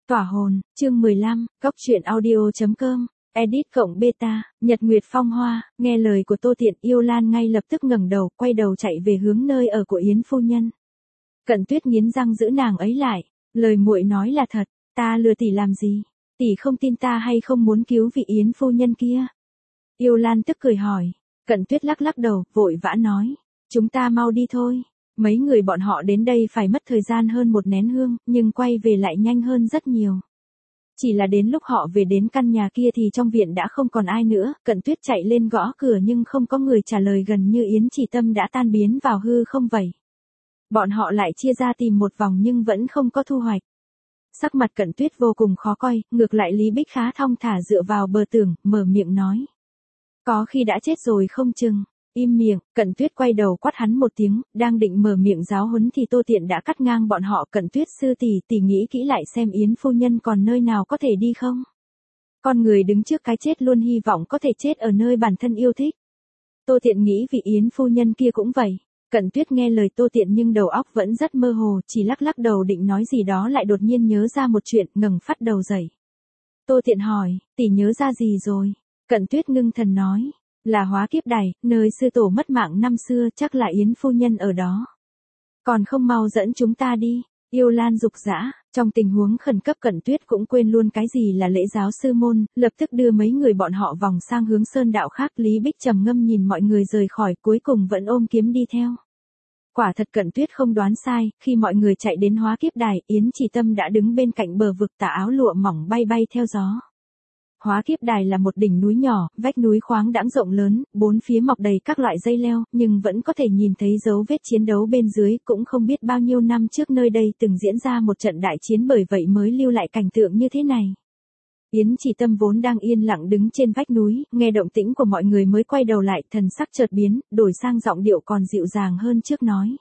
Tỏa hồn, chương 15, góc truyện audio.com, edit cộng beta, Nhật Nguyệt Phong Hoa, nghe lời của Tô Tiện, Yêu Lan ngay lập tức ngẩng đầu, quay đầu chạy về hướng nơi ở của Yến phu nhân. Cận Tuyết nghiến răng giữ nàng ấy lại, lời muội nói là thật, ta lừa tỷ làm gì? Tỷ không tin ta hay không muốn cứu vị Yến phu nhân kia? Yêu Lan tức cười hỏi. Cận Tuyết lắc lắc đầu, vội vã nói, chúng ta mau đi thôi. Mấy người bọn họ đến đây phải mất thời gian hơn một nén hương, nhưng quay về lại nhanh hơn rất nhiều. Chỉ là đến lúc họ về đến căn nhà kia thì trong viện đã không còn ai nữa, Cận Tuyết chạy lên gõ cửa nhưng không có người trả lời, gần như Yến Chỉ Tâm đã tan biến vào hư không vậy. Bọn họ lại chia ra tìm một vòng nhưng vẫn không có thu hoạch. Sắc mặt Cận Tuyết vô cùng khó coi, ngược lại Lý Bích khá thong thả dựa vào bờ tường, mở miệng nói. Có khi đã chết rồi không chừng. Im miệng, Cận Tuyết quay đầu quát hắn một tiếng, đang định mở miệng giáo huấn thì Tô Tiện đã cắt ngang bọn họ. Cận Tuyết sư tỷ nghĩ kỹ lại xem Yến phu nhân còn nơi nào có thể đi không? Con người đứng trước cái chết luôn hy vọng có thể chết ở nơi bản thân yêu thích. Tô Tiện nghĩ vị Yến phu nhân kia cũng vậy. Cận Tuyết nghe lời Tô Tiện nhưng đầu óc vẫn rất mơ hồ, chỉ lắc lắc đầu định nói gì đó lại đột nhiên nhớ ra một chuyện, ngẩng phát đầu dậy. Tô Tiện hỏi, tỷ nhớ ra gì rồi? Cận Tuyết ngưng thần nói. Là Hóa Kiếp Đài, nơi sư tổ mất mạng năm xưa, chắc là Yến phu nhân ở đó. Còn không mau dẫn chúng ta đi. Yêu Lan dục dã, trong tình huống khẩn cấp Cận Tuyết cũng quên luôn cái gì là lễ giáo sư môn, lập tức đưa mấy người bọn họ vòng sang hướng sơn đạo khác. Lý Bích trầm ngâm nhìn mọi người rời khỏi, cuối cùng vẫn ôm kiếm đi theo. Quả thật Cận Tuyết không đoán sai, khi mọi người chạy đến Hóa Kiếp Đài, Yến Chỉ Tâm đã đứng bên cạnh bờ vực, tà áo lụa mỏng bay bay theo gió. Hóa Kiếp Đài là một đỉnh núi nhỏ, vách núi khoáng đãng rộng lớn, bốn phía mọc đầy các loại dây leo, nhưng vẫn có thể nhìn thấy dấu vết chiến đấu bên dưới. Cũng không biết bao nhiêu năm trước nơi đây từng diễn ra một trận đại chiến, bởi vậy mới lưu lại cảnh tượng như thế này. Yến Chỉ Tâm vốn đang yên lặng đứng trên vách núi, nghe động tĩnh của mọi người mới quay đầu lại, thần sắc chợt biến, đổi sang giọng điệu còn dịu dàng hơn trước nói.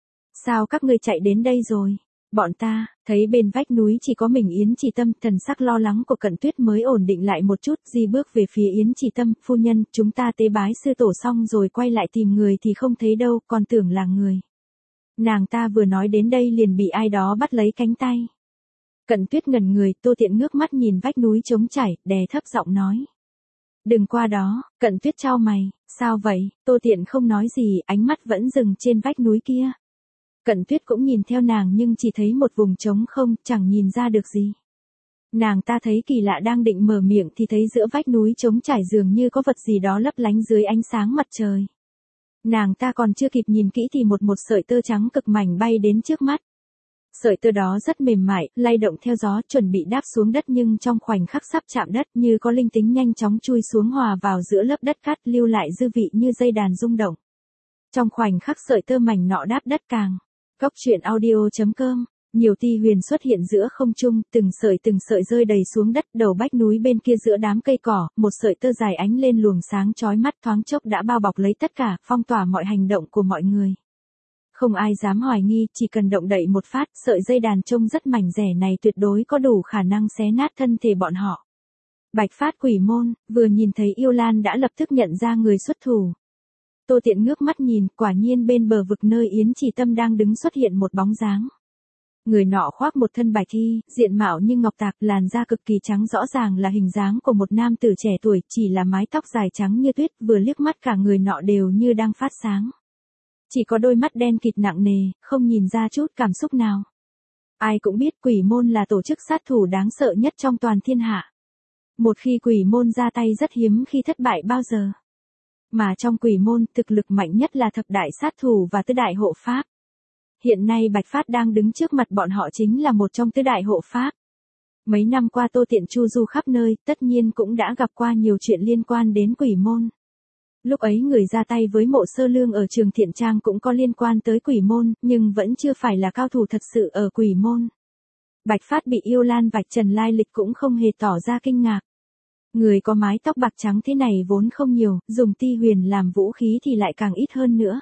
Sao các ngươi chạy đến đây rồi? Bọn ta, thấy bên vách núi chỉ có mình Yến Chỉ Tâm, thần sắc lo lắng của Cận Tuyết mới ổn định lại một chút, di bước về phía Yến Chỉ Tâm, phu nhân, chúng ta tế bái sư tổ xong rồi quay lại tìm người thì không thấy đâu, còn tưởng là người. Nàng ta vừa nói đến đây liền bị ai đó bắt lấy cánh tay. Cận Tuyết ngẩn người, Tô Tiện ngước mắt nhìn vách núi trống trải, đè thấp giọng nói. Đừng qua đó. Cận Tuyết chau mày, sao vậy? Tô Tiện không nói gì, ánh mắt vẫn dừng trên vách núi kia. Cận Tuyết cũng nhìn theo nàng nhưng chỉ thấy một vùng trống không, chẳng nhìn ra được gì. Nàng ta thấy kỳ lạ, đang định mở miệng thì thấy giữa vách núi trống trải dường như có vật gì đó lấp lánh dưới ánh sáng mặt trời. Nàng ta còn chưa kịp nhìn kỹ thì một sợi tơ trắng cực mảnh bay đến trước mắt. Sợi tơ đó rất mềm mại, lay động theo gió, chuẩn bị đáp xuống đất nhưng trong khoảnh khắc sắp chạm đất như có linh tính nhanh chóng chui xuống hòa vào giữa lớp đất cát, lưu lại dư vị như dây đàn rung động. Trong khoảnh khắc sợi tơ mảnh nọ đáp đất càng. Góc truyện audio.com, nhiều ti huyền xuất hiện giữa không trung, từng sợi rơi đầy xuống đất. Đầu vách núi bên kia giữa đám cây cỏ, một sợi tơ dài ánh lên luồng sáng chói mắt, thoáng chốc đã bao bọc lấy tất cả, phong tỏa mọi hành động của mọi người. Không ai dám hoài nghi, chỉ cần động đậy một phát, sợi dây đàn trông rất mảnh rẻ này tuyệt đối có đủ khả năng xé nát thân thể bọn họ. Bạch Phát Quỷ Môn, vừa nhìn thấy Yêu Lan đã lập tức nhận ra người xuất thủ. Tô Tiện ngước mắt nhìn, quả nhiên bên bờ vực nơi Yến Chỉ Tâm đang đứng xuất hiện một bóng dáng. Người nọ khoác một thân bạch y, diện mạo như ngọc tạc, làn da cực kỳ trắng, rõ ràng là hình dáng của một nam tử trẻ tuổi, chỉ là mái tóc dài trắng như tuyết, vừa liếc mắt cả người nọ đều như đang phát sáng. Chỉ có đôi mắt đen kịt nặng nề, không nhìn ra chút cảm xúc nào. Ai cũng biết Quỷ Môn là tổ chức sát thủ đáng sợ nhất trong toàn thiên hạ. Một khi Quỷ Môn ra tay rất hiếm khi thất bại bao giờ. Mà trong Quỷ Môn, thực lực mạnh nhất là thập đại sát thủ và tứ đại hộ pháp. Hiện nay Bạch Phát đang đứng trước mặt bọn họ chính là một trong tứ đại hộ pháp. Mấy năm qua Tô Tiện chu du khắp nơi, tất nhiên cũng đã gặp qua nhiều chuyện liên quan đến Quỷ Môn. Lúc ấy người ra tay với Mộ Sơ Lương ở Trường Thiện Trang cũng có liên quan tới Quỷ Môn, nhưng vẫn chưa phải là cao thủ thật sự ở Quỷ Môn. Bạch Phát bị Yêu Lan vạch trần lai lịch cũng không hề tỏ ra kinh ngạc. Người có mái tóc bạc trắng thế này vốn không nhiều, dùng ti huyền làm vũ khí thì lại càng ít hơn nữa.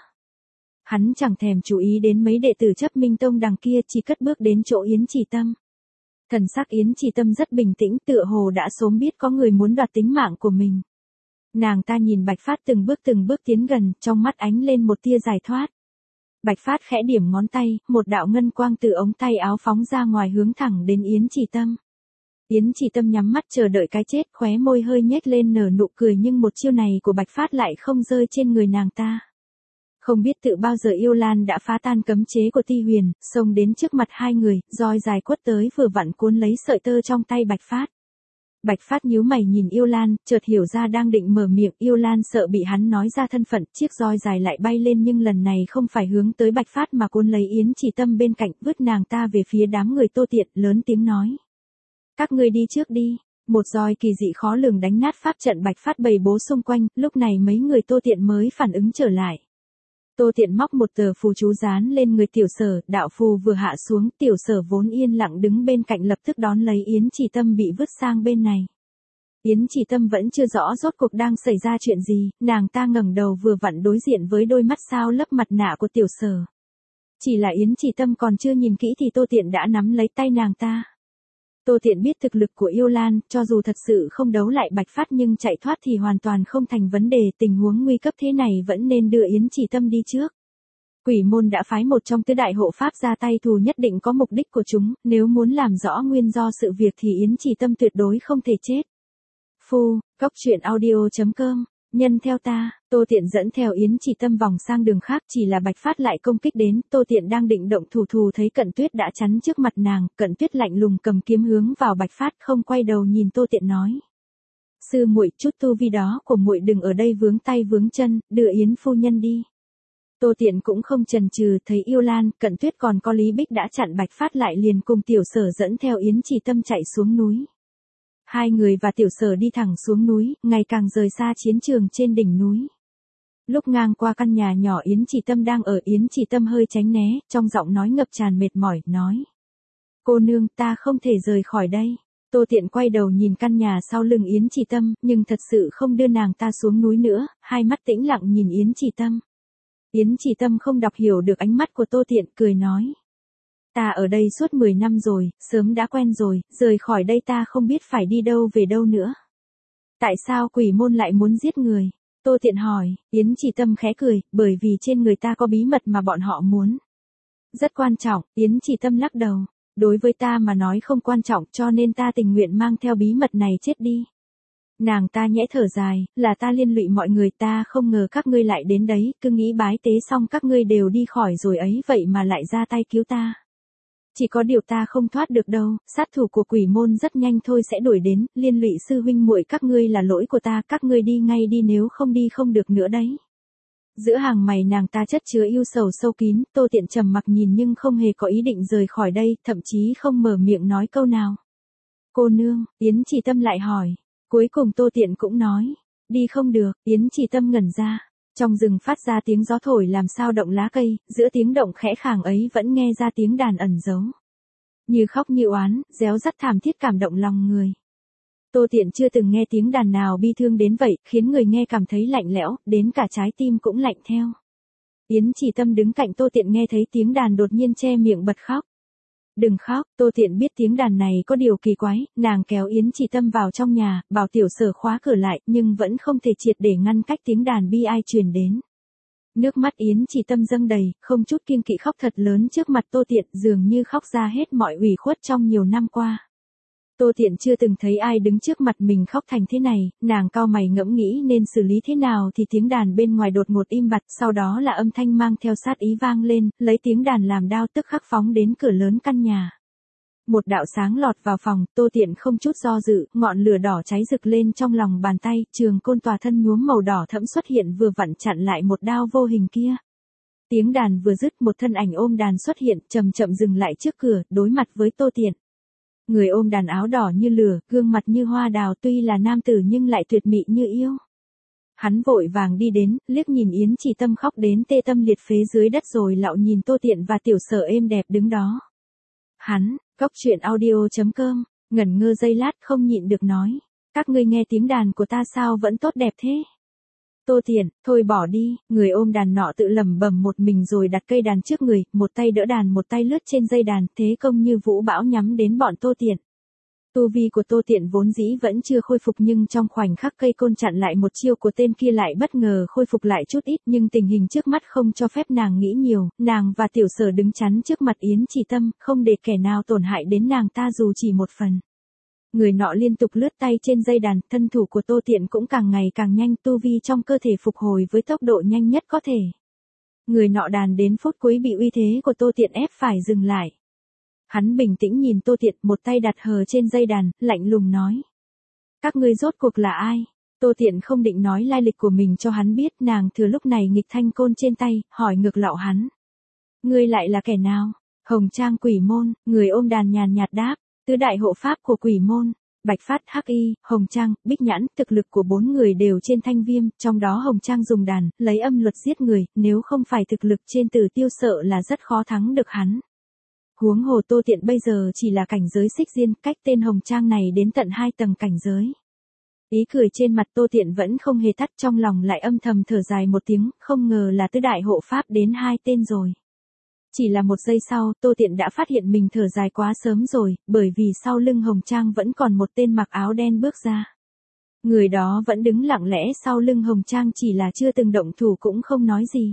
Hắn chẳng thèm chú ý đến mấy đệ tử Chấp Minh Tông đằng kia, chỉ cất bước đến chỗ Yến Chỉ Tâm. Thần sắc Yến Chỉ Tâm rất bình tĩnh, tựa hồ đã sớm biết có người muốn đoạt tính mạng của mình. Nàng ta nhìn Bạch Phát từng bước tiến gần, trong mắt ánh lên một tia giải thoát. Bạch Phát khẽ điểm ngón tay, một đạo ngân quang từ ống tay áo phóng ra ngoài hướng thẳng đến Yến Chỉ Tâm. Yến Chỉ Tâm nhắm mắt chờ đợi cái chết, khóe môi hơi nhếch lên nở nụ cười, nhưng một chiêu này của Bạch Phát lại không rơi trên người nàng ta. Không biết tự bao giờ Yêu Lan đã phá tan cấm chế của Ti Huyền, xông đến trước mặt hai người, roi dài quất tới vừa vặn cuốn lấy sợi tơ trong tay Bạch Phát. Bạch Phát nhíu mày nhìn Yêu Lan, chợt hiểu ra đang định mở miệng, Yêu Lan sợ bị hắn nói ra thân phận, chiếc roi dài lại bay lên nhưng lần này không phải hướng tới Bạch Phát mà cuốn lấy Yến Chỉ Tâm bên cạnh, vứt nàng ta về phía đám người Tô Tiện, lớn tiếng nói. Các ngươi đi trước đi. Một roi kỳ dị khó lường đánh nát pháp trận Bạch Phát bày bố xung quanh, lúc này mấy người Tô Tiện mới phản ứng trở lại. Tô Tiện móc một tờ phù chú dán lên người Tiểu Sở, đạo phù vừa hạ xuống, Tiểu Sở vốn yên lặng đứng bên cạnh lập tức đón lấy Yến Chỉ Tâm bị vứt sang bên này. Yến Chỉ Tâm vẫn chưa rõ rốt cuộc đang xảy ra chuyện gì, nàng ta ngẩng đầu vừa vặn đối diện với đôi mắt sao lấp mặt nạ của Tiểu Sở. Chỉ là Yến Chỉ Tâm còn chưa nhìn kỹ thì Tô Tiện đã nắm lấy tay nàng ta. Tô Tiện biết thực lực của Yêu Lan, cho dù thật sự không đấu lại Bạch Phát nhưng chạy thoát thì hoàn toàn không thành vấn đề, tình huống nguy cấp thế này vẫn nên đưa Yến Chỉ Tâm đi trước. Quỷ môn đã phái một trong tứ đại hộ pháp ra tay thù, nhất định có mục đích của chúng, nếu muốn làm rõ nguyên do sự việc thì Yến Chỉ Tâm tuyệt đối không thể chết. Phu, Cóc Truyện Audio.com, nhân theo ta, Tô Tiện dẫn theo Yến Chỉ Tâm vòng sang đường khác, chỉ là Bạch Phát lại công kích đến, Tô Tiện đang định động thủ thấy Cận Tuyết đã chắn trước mặt nàng, Cận Tuyết lạnh lùng cầm kiếm hướng vào Bạch Phát, không quay đầu nhìn Tô Tiện nói. Sư muội, chút tu vi đó của muội đừng ở đây vướng tay vướng chân, đưa Yến phu nhân đi. Tô Tiện cũng không chần chừ, thấy Yêu Lan, Cận Tuyết còn có Lý Bích đã chặn Bạch Phát lại, liền cùng Tiểu Sở dẫn theo Yến Chỉ Tâm chạy xuống núi. Hai người và Tiểu Sở đi thẳng xuống núi, ngày càng rời xa chiến trường trên đỉnh núi. Lúc ngang qua căn nhà nhỏ Yến Chỉ Tâm đang ở, Yến Chỉ Tâm hơi tránh né, trong giọng nói ngập tràn mệt mỏi, nói. Cô nương, ta không thể rời khỏi đây. Tô Tiện quay đầu nhìn căn nhà sau lưng Yến Chỉ Tâm, nhưng thật sự không đưa nàng ta xuống núi nữa, hai mắt tĩnh lặng nhìn Yến Chỉ Tâm. Yến Chỉ Tâm không đọc hiểu được ánh mắt của Tô Tiện, cười nói. Ta ở đây suốt 10 năm rồi, sớm đã quen rồi, rời khỏi đây ta không biết phải đi đâu về đâu nữa. Tại sao quỷ môn lại muốn giết người? Tô Tiện hỏi, Yến Chỉ Tâm khẽ cười, bởi vì trên người ta có bí mật mà bọn họ muốn. Rất quan trọng, Yến Chỉ Tâm lắc đầu. Đối với ta mà nói không quan trọng, cho nên ta tình nguyện mang theo bí mật này chết đi. Nàng ta nhẽ thở dài, là ta liên lụy mọi người, ta không ngờ các ngươi lại đến đấy, cứ nghĩ bái tế xong các ngươi đều đi khỏi rồi ấy, vậy mà lại ra tay cứu ta. Chỉ có điều ta không thoát được đâu, sát thủ của quỷ môn rất nhanh thôi sẽ đuổi đến, liên lụy sư huynh muội các ngươi là lỗi của ta, các ngươi đi ngay đi, nếu không đi không được nữa đấy. Giữa hàng mày nàng ta chất chứa yêu sầu sâu kín, Tô Tiện trầm mặc nhìn nhưng không hề có ý định rời khỏi đây, thậm chí không mở miệng nói câu nào. Cô nương, Yến Chỉ Tâm lại hỏi. Cuối cùng Tô Tiện cũng nói. Đi không được, Yến Chỉ Tâm ngẩn ra. Trong rừng phát ra tiếng gió thổi làm sao động lá cây, giữa tiếng động khẽ khàng ấy vẫn nghe ra tiếng đàn ẩn giấu. Như khóc như oán, réo rắt thảm thiết cảm động lòng người. Tô Tiện chưa từng nghe tiếng đàn nào bi thương đến vậy, khiến người nghe cảm thấy lạnh lẽo, đến cả trái tim cũng lạnh theo. Yến Chỉ Tâm đứng cạnh Tô Tiện nghe thấy tiếng đàn đột nhiên che miệng bật khóc. Đừng khóc, Tô Tiện biết tiếng đàn này có điều kỳ quái, nàng kéo Yến Chỉ Tâm vào trong nhà, bảo Tiểu Sở khóa cửa lại, nhưng vẫn không thể triệt để ngăn cách tiếng đàn bi ai truyền đến. Nước mắt Yến Chỉ Tâm dâng đầy, không chút kiêng kỵ khóc thật lớn trước mặt Tô Tiện, dường như khóc ra hết mọi ủy khuất trong nhiều năm qua. Tô Tiện chưa từng thấy ai đứng trước mặt mình khóc thành thế này, nàng cau mày ngẫm nghĩ nên xử lý thế nào thì tiếng đàn bên ngoài đột ngột im bặt, sau đó là âm thanh mang theo sát ý vang lên, lấy tiếng đàn làm đao tức khắc phóng đến cửa lớn căn nhà. Một đạo sáng lọt vào phòng, Tô Tiện không chút do dự, ngọn lửa đỏ cháy rực lên trong lòng bàn tay, trường côn tòa thân nhuốm màu đỏ thẫm xuất hiện vừa vặn chặn lại một đao vô hình kia. Tiếng đàn vừa dứt, một thân ảnh ôm đàn xuất hiện, chậm chậm dừng lại trước cửa, đối mặt với Tô Tiện. Người ôm đàn áo đỏ như lửa, gương mặt như hoa đào, tuy là nam tử nhưng lại tuyệt mị như yêu. Hắn vội vàng đi đến, liếc nhìn Yến Chỉ Tâm khóc đến tê tâm liệt phế dưới đất rồi lạo nhìn Tô Tiện và Tiểu Sở êm đẹp đứng đó. Hắn, Cóc Truyện Audio.com, ngẩn ngơ giây lát không nhịn được nói. Các ngươi nghe tiếng đàn của ta sao vẫn tốt đẹp thế? Tô Tiện, thôi bỏ đi, người ôm đàn nọ tự lẩm bẩm một mình rồi đặt cây đàn trước người, một tay đỡ đàn một tay lướt trên dây đàn, thế công như vũ bão nhắm đến bọn Tô Tiện. Tu vi của Tô Tiện vốn dĩ vẫn chưa khôi phục nhưng trong khoảnh khắc cây côn chặn lại một chiêu của tên kia lại bất ngờ khôi phục lại chút ít, nhưng tình hình trước mắt không cho phép nàng nghĩ nhiều, nàng và Tiểu Sở đứng chắn trước mặt Yến Chỉ Tâm, không để kẻ nào tổn hại đến nàng ta dù chỉ một phần. Người nọ liên tục lướt tay trên dây đàn, thân thủ của Tô Tiện cũng càng ngày càng nhanh, tu vi trong cơ thể phục hồi với tốc độ nhanh nhất có thể. Người nọ đàn đến phút cuối bị uy thế của Tô Tiện ép phải dừng lại. Hắn bình tĩnh nhìn Tô Tiện, một tay đặt hờ trên dây đàn, lạnh lùng nói. Các ngươi rốt cuộc là ai? Tô Tiện không định nói lai lịch của mình cho hắn biết, nàng thừa lúc này nghịch thanh côn trên tay, hỏi ngược lạo hắn. Ngươi lại là kẻ nào? Hồng Trang Quỷ Môn, người ôm đàn nhàn nhạt đáp, tứ đại hộ pháp của Quỷ Môn. Bạch Phát, Hắc Y, Hồng Trang, Bích Nhãn, thực lực của 4 người đều trên thanh viêm, trong đó Hồng Trang dùng đàn, lấy âm luật giết người, nếu không phải thực lực trên Tử Tiêu sợ là rất khó thắng được hắn. Huống hồ Tô Tiện bây giờ chỉ là cảnh giới xích diên, cách tên Hồng Trang này đến tận 2 tầng cảnh giới. Ý cười trên mặt Tô Tiện vẫn không hề tắt, trong lòng lại âm thầm thở dài một tiếng, không ngờ là tứ đại hộ pháp đến 2 tên rồi. Chỉ là một giây sau, Tô Tiện đã phát hiện mình thở dài quá sớm rồi, bởi vì sau lưng Hồng Trang vẫn còn một tên mặc áo đen bước ra. Người đó vẫn đứng lặng lẽ sau lưng Hồng Trang, chỉ là chưa từng động thủ cũng không nói gì.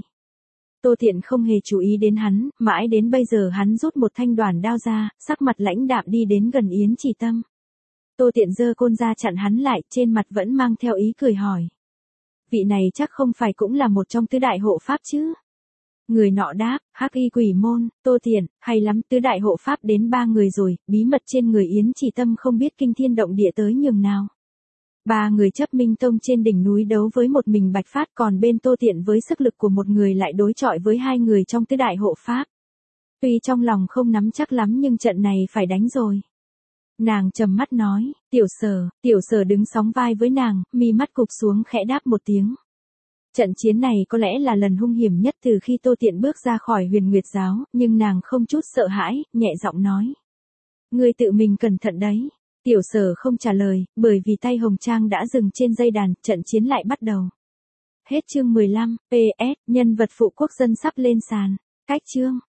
Tô Tiện không hề chú ý đến hắn, mãi đến bây giờ hắn rút một thanh đoản đao ra, sắc mặt lãnh đạm đi đến gần Yến Chỉ Tâm. Tô Tiện giơ côn ra chặn hắn lại, trên mặt vẫn mang theo ý cười hỏi. Vị này chắc không phải cũng là một trong tứ đại hộ pháp chứ? Người nọ đáp, Hắc Y Quỷ Môn. Tô Tiện, hay lắm, tứ đại hộ pháp đến 3 người rồi, bí mật trên người Yến Chỉ Tâm không biết kinh thiên động địa tới nhường nào. 3 người chấp minh tông trên đỉnh núi đấu với một mình Bạch Phát, còn bên Tô Tiện với sức lực của một người lại đối chọi với 2 người trong tứ đại hộ pháp. Tuy trong lòng không nắm chắc lắm nhưng trận này phải đánh rồi. Nàng trầm mắt nói, Tiểu Sở đứng sóng vai với nàng, mi mắt cụp xuống khẽ đáp một tiếng. Trận chiến này có lẽ là lần hung hiểm nhất từ khi Tô Tiện bước ra khỏi Huyền Nguyệt giáo, nhưng nàng không chút sợ hãi, nhẹ giọng nói. Ngươi tự mình cẩn thận đấy. Tiểu Sở không trả lời, bởi vì tay Hồng Trang đã dừng trên dây đàn, trận chiến lại bắt đầu. Hết chương 15, PS, nhân vật phụ quốc dân sắp lên sàn. Cách chương.